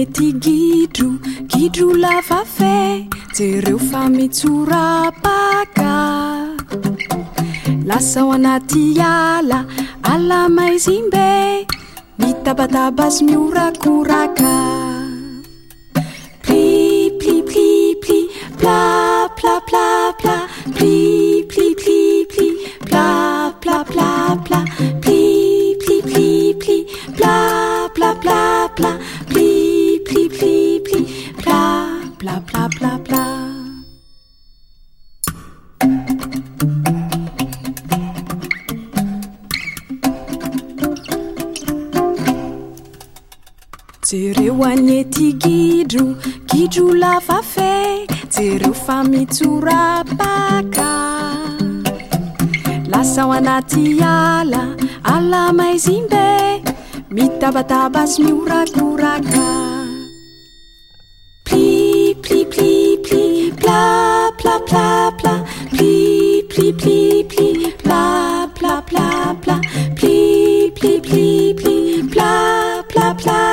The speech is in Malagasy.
anety gidro lava fe jereo fa mitsorapaka lasa ao anaty ala maizimbe mitabatabasy miorakoraka pli pli pli pli pla pla pla pla pli pli pli pli pla pla pla pla pli pli pli pli pla pla pla pla pli pli pli pli pla pla pla pla pla jereo anety gidro lava fe jereo fa mitsorapaka lasa ao anaty ala maizimbe mitabatabasy miorakoraka pli pli pli pli pla pla pla pla pli pli pli pli pla pla pla pla pli pli pli pli pla pla pla